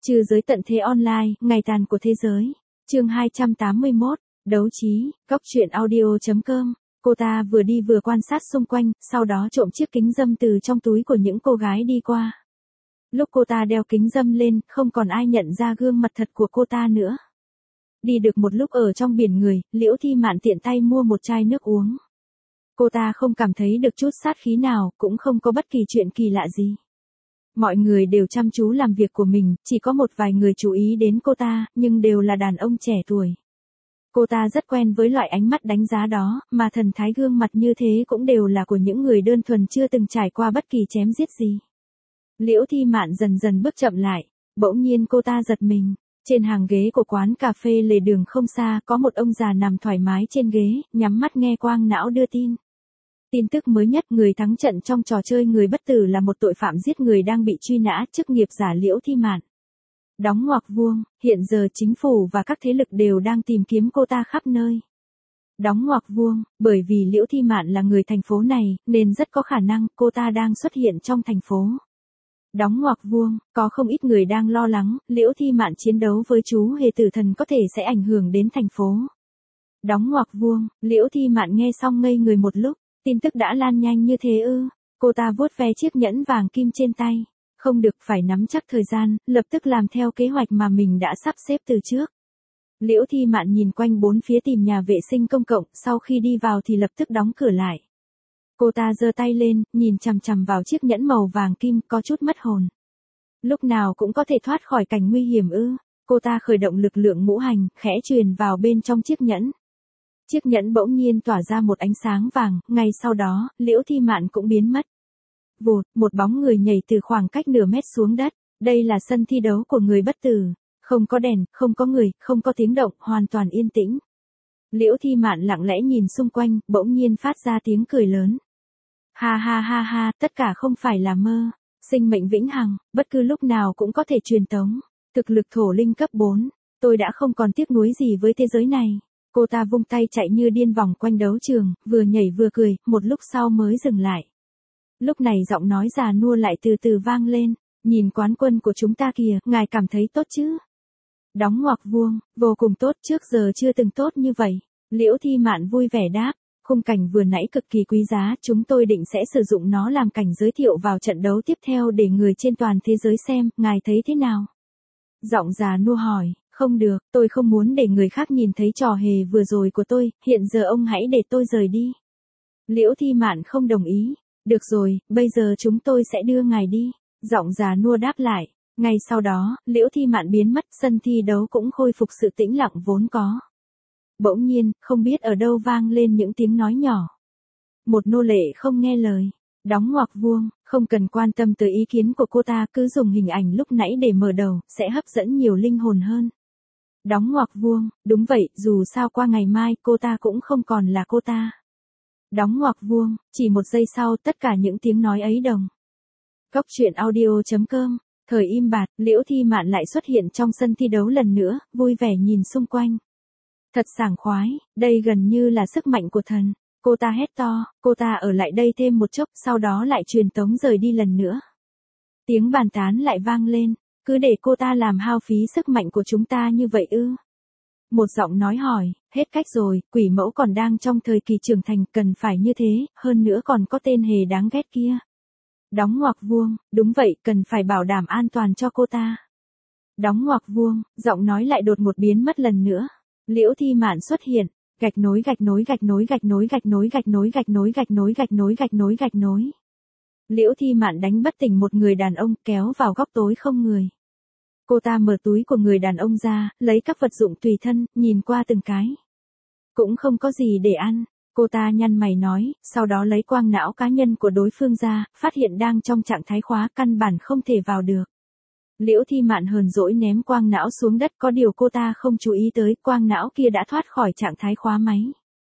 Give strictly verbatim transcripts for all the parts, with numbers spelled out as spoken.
Trừ giới tận thế online, ngày tàn của thế giới. Chương hai trăm tám mươi mốt, đấu trí, góc truyện audio chấm com. Cô ta vừa đi vừa quan sát xung quanh, sau đó trộm chiếc kính râm từ trong túi của những cô gái đi qua. Lúc cô ta đeo kính râm lên, không còn ai nhận ra gương mặt thật của cô ta nữa. Đi được một lúc ở trong biển người, Liễu Thi Mạn tiện tay mua một chai nước uống. Cô ta không cảm thấy được chút sát khí nào, cũng không có bất kỳ chuyện kỳ lạ gì. Mọi người đều chăm chú làm việc của mình, chỉ có một vài người chú ý đến cô ta, nhưng đều là đàn ông trẻ tuổi. Cô ta rất quen với loại ánh mắt đánh giá đó, mà thần thái gương mặt như thế cũng đều là của những người đơn thuần chưa từng trải qua bất kỳ chém giết gì. Liễu Thi Mạn dần dần bước chậm lại, bỗng nhiên cô ta giật mình. Trên hàng ghế của quán cà phê lề đường không xa, có một ông già nằm thoải mái trên ghế, nhắm mắt nghe quang não đưa tin. Tin tức mới nhất, người thắng trận trong trò chơi người bất tử là một tội phạm giết người đang bị truy nã, chức nghiệp giả Liễu Thi Mạn. Đóng ngoặc vuông, hiện giờ chính phủ và các thế lực đều đang tìm kiếm cô ta khắp nơi. Đóng ngoặc vuông, bởi vì Liễu Thi Mạn là người thành phố này, nên rất có khả năng cô ta đang xuất hiện trong thành phố. Đóng ngoặc vuông, có không ít người đang lo lắng, Liễu Thi Mạn chiến đấu với chú hề tử thần có thể sẽ ảnh hưởng đến thành phố. Đóng ngoặc vuông, Liễu Thi Mạn nghe xong ngây người một lúc, tin tức đã lan nhanh như thế ư? Cô ta vuốt ve chiếc nhẫn vàng kim trên tay. Không được, phải nắm chắc thời gian, lập tức làm theo kế hoạch mà mình đã sắp xếp từ trước. Liễu Thi Mạn nhìn quanh bốn phía tìm nhà vệ sinh công cộng, sau khi đi vào thì lập tức đóng cửa lại. Cô ta giơ tay lên, nhìn chằm chằm vào chiếc nhẫn màu vàng kim, có chút mất hồn. Lúc nào cũng có thể thoát khỏi cảnh nguy hiểm ư? Cô ta khởi động lực lượng ngũ hành, khẽ truyền vào bên trong chiếc nhẫn. Chiếc nhẫn bỗng nhiên tỏa ra một ánh sáng vàng, ngay sau đó, Liễu Thi Mạn cũng biến mất. Vụt, một bóng người nhảy từ khoảng cách nửa mét xuống đất. Đây là sân thi đấu của người bất tử. Không có đèn, không có người, không có tiếng động, hoàn toàn yên tĩnh. Liễu Thi Mạn lặng lẽ nhìn xung quanh, bỗng nhiên phát ra tiếng cười lớn. Ha ha ha ha, tất cả không phải là mơ. Sinh mệnh vĩnh hằng, bất cứ lúc nào cũng có thể truyền tống. Thực lực thổ linh cấp bốn. Tôi đã không còn tiếc nuối gì với thế giới này. Cô ta vung tay chạy như điên vòng quanh đấu trường, vừa nhảy vừa cười, một lúc sau mới dừng lại. Lúc này giọng nói già nua lại từ từ vang lên. Nhìn quán quân của chúng ta kìa, ngài cảm thấy tốt chứ? Đóng ngoặc vuông, vô cùng tốt, trước giờ chưa từng tốt như vậy. Liễu Thi Mạn vui vẻ đáp. Khung cảnh vừa nãy cực kỳ quý giá, chúng tôi định sẽ sử dụng nó làm cảnh giới thiệu vào trận đấu tiếp theo để người trên toàn thế giới xem, ngài thấy thế nào? Giọng già nua hỏi, không được, tôi không muốn để người khác nhìn thấy trò hề vừa rồi của tôi, hiện giờ ông hãy để tôi rời đi. Liễu Thi Mạn không đồng ý. Được rồi, bây giờ chúng tôi sẽ đưa ngài đi. Giọng già nua đáp lại. Ngay sau đó, Liễu Thi Mạn biến mất, sân thi đấu cũng khôi phục sự tĩnh lặng vốn có. Bỗng nhiên, không biết ở đâu vang lên những tiếng nói nhỏ. Một nô lệ không nghe lời. Đóng ngoặc vuông, không cần quan tâm tới ý kiến của cô ta, cứ dùng hình ảnh lúc nãy để mở đầu, sẽ hấp dẫn nhiều linh hồn hơn. Đóng ngoặc vuông, đúng vậy, dù sao qua ngày mai cô ta cũng không còn là cô ta. Đóng ngoặc vuông, chỉ một giây sau tất cả những tiếng nói ấy đồng. Góc truyện audio chấm com, thời im bặt, Liễu Thi Mạn lại xuất hiện trong sân thi đấu lần nữa, vui vẻ nhìn xung quanh. Thật sảng khoái, đây gần như là sức mạnh của thần. Cô ta hét to, cô ta ở lại đây thêm một chốc, sau đó lại truyền tống rời đi lần nữa. Tiếng bàn tán lại vang lên, cứ để cô ta làm hao phí sức mạnh của chúng ta như vậy ư? Một giọng nói hỏi, hết cách rồi, quỷ mẫu còn đang trong thời kỳ trưởng thành, cần phải như thế, hơn nữa còn có tên hề đáng ghét kia. Đóng ngoặc vuông, đúng vậy, cần phải bảo đảm an toàn cho cô ta. Đóng ngoặc vuông, giọng nói lại đột ngột biến mất lần nữa. Liễu Thi Mạn xuất hiện, gạch nối gạch nối gạch nối gạch nối gạch nối gạch nối gạch nối gạch nối gạch nối gạch nối gạch nối. Liễu Thi Mạn đánh bất tỉnh một người đàn ông, kéo vào góc tối không người. Cô ta mở túi của người đàn ông ra, lấy các vật dụng tùy thân, nhìn qua từng cái. Cũng không có gì để ăn. Cô ta nhăn mày nói, sau đó lấy quang não cá nhân của đối phương ra, phát hiện đang trong trạng thái khóa, căn bản không thể vào được. Liễu Thi Mạn hờn dỗi ném quang não xuống đất, có điều cô ta không chú ý tới, quang não kia đã thoát khỏi trạng thái khóa máy.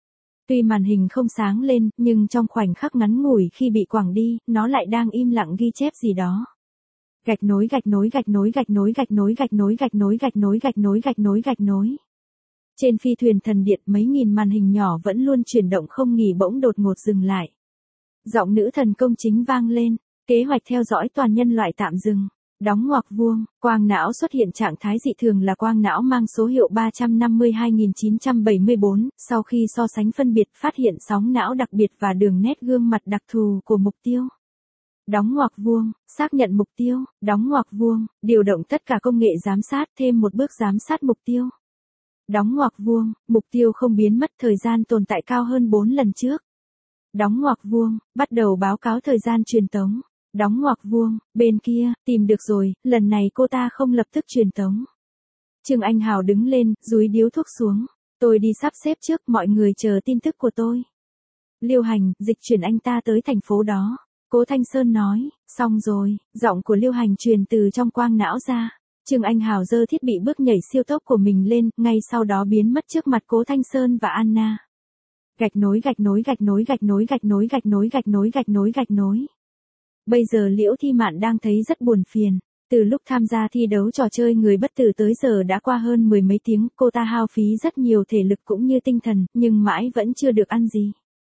Tuy màn hình không sáng lên, nhưng trong khoảnh khắc ngắn ngủi khi bị quẳng đi, nó lại đang im lặng ghi chép gì đó. Gạch nối gạch nối gạch nối gạch nối gạch nối gạch nối gạch nối gạch nối gạch nối gạch nối gạch nối. Trên phi thuyền thần điện mấy nghìn màn hình nhỏ vẫn luôn chuyển động không nghỉ, bỗng đột ngột dừng lại. Giọng nữ thần công chính vang lên, kế hoạch theo dõi toàn nhân loại tạm dừng. Đóng ngoặc vuông, quang não xuất hiện trạng thái dị thường là quang não mang số hiệu ba trăm năm mươi hai nghìn chín trăm bảy mươi bốn, sau khi so sánh phân biệt phát hiện sóng não đặc biệt và đường nét gương mặt đặc thù của mục tiêu. Đóng ngoặc vuông, xác nhận mục tiêu, đóng ngoặc vuông, điều động tất cả công nghệ giám sát thêm một bước giám sát mục tiêu. Đóng ngoặc vuông, mục tiêu không biến mất thời gian tồn tại cao hơn bốn lần trước. Đóng ngoặc vuông, bắt đầu báo cáo thời gian truyền tống. Đóng ngoặc vuông, bên kia, tìm được rồi, lần này cô ta không lập tức truyền tống. Trương Anh Hào đứng lên, dúi điếu thuốc xuống. Tôi đi sắp xếp trước, mọi người chờ tin tức của tôi. Liêu Hành, dịch chuyển anh ta tới thành phố đó. Cố Thanh Sơn nói, xong rồi, giọng của Liêu Hành truyền từ trong quang não ra. Trương Anh Hào giơ thiết bị bước nhảy siêu tốc của mình lên, ngay sau đó biến mất trước mặt Cố Thanh Sơn và Anna. Gạch nối gạch nối gạch nối gạch nối gạch nối gạch nối gạch nối gạch nối gạch nối. Bây giờ Liễu Thi Mạn đang thấy rất buồn phiền. Từ lúc tham gia thi đấu trò chơi người bất tử tới giờ đã qua hơn mười mấy tiếng, cô ta hao phí rất nhiều thể lực cũng như tinh thần, nhưng mãi vẫn chưa được ăn gì.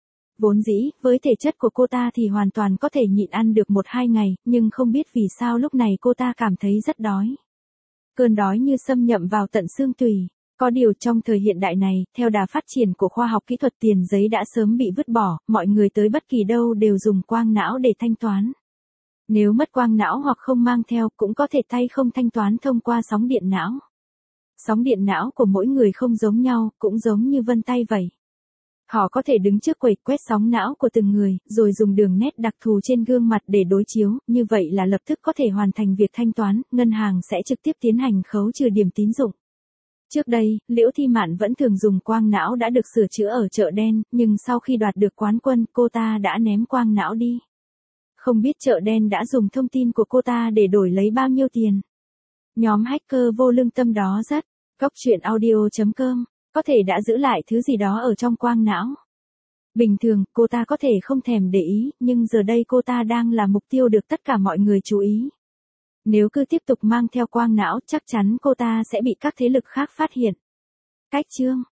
Vốn dĩ, với thể chất của cô ta thì hoàn toàn có thể nhịn ăn được một hai ngày, nhưng không biết vì sao lúc này cô ta cảm thấy rất đói. Cơn đói như xâm nhậm vào tận xương tủy. Có điều trong thời hiện đại này, theo đà phát triển của khoa học kỹ thuật tiền giấy đã sớm bị vứt bỏ, mọi người tới bất kỳ đâu đều dùng quang não để thanh toán. Nếu mất quang não hoặc không mang theo cũng có thể tay không thanh toán thông qua sóng điện não. Sóng điện não của mỗi người không giống nhau, cũng giống như vân tay vậy. Họ có thể đứng trước quầy quét sóng não của từng người, rồi dùng đường nét đặc thù trên gương mặt để đối chiếu, như vậy là lập tức có thể hoàn thành việc thanh toán, ngân hàng sẽ trực tiếp tiến hành khấu trừ điểm tín dụng. Trước đây, Liễu Thi Mạn vẫn thường dùng quang não đã được sửa chữa ở chợ đen, nhưng sau khi đoạt được quán quân, cô ta đã ném quang não đi. Không biết chợ đen đã dùng thông tin của cô ta để đổi lấy bao nhiêu tiền. Nhóm hacker vô lương tâm đó rất, góc truyện audio chấm com, có thể đã giữ lại thứ gì đó ở trong quang não. Bình thường, cô ta có thể không thèm để ý, nhưng giờ đây cô ta đang là mục tiêu được tất cả mọi người chú ý. Nếu cứ tiếp tục mang theo quang não, chắc chắn cô ta sẽ bị các thế lực khác phát hiện. Cách chương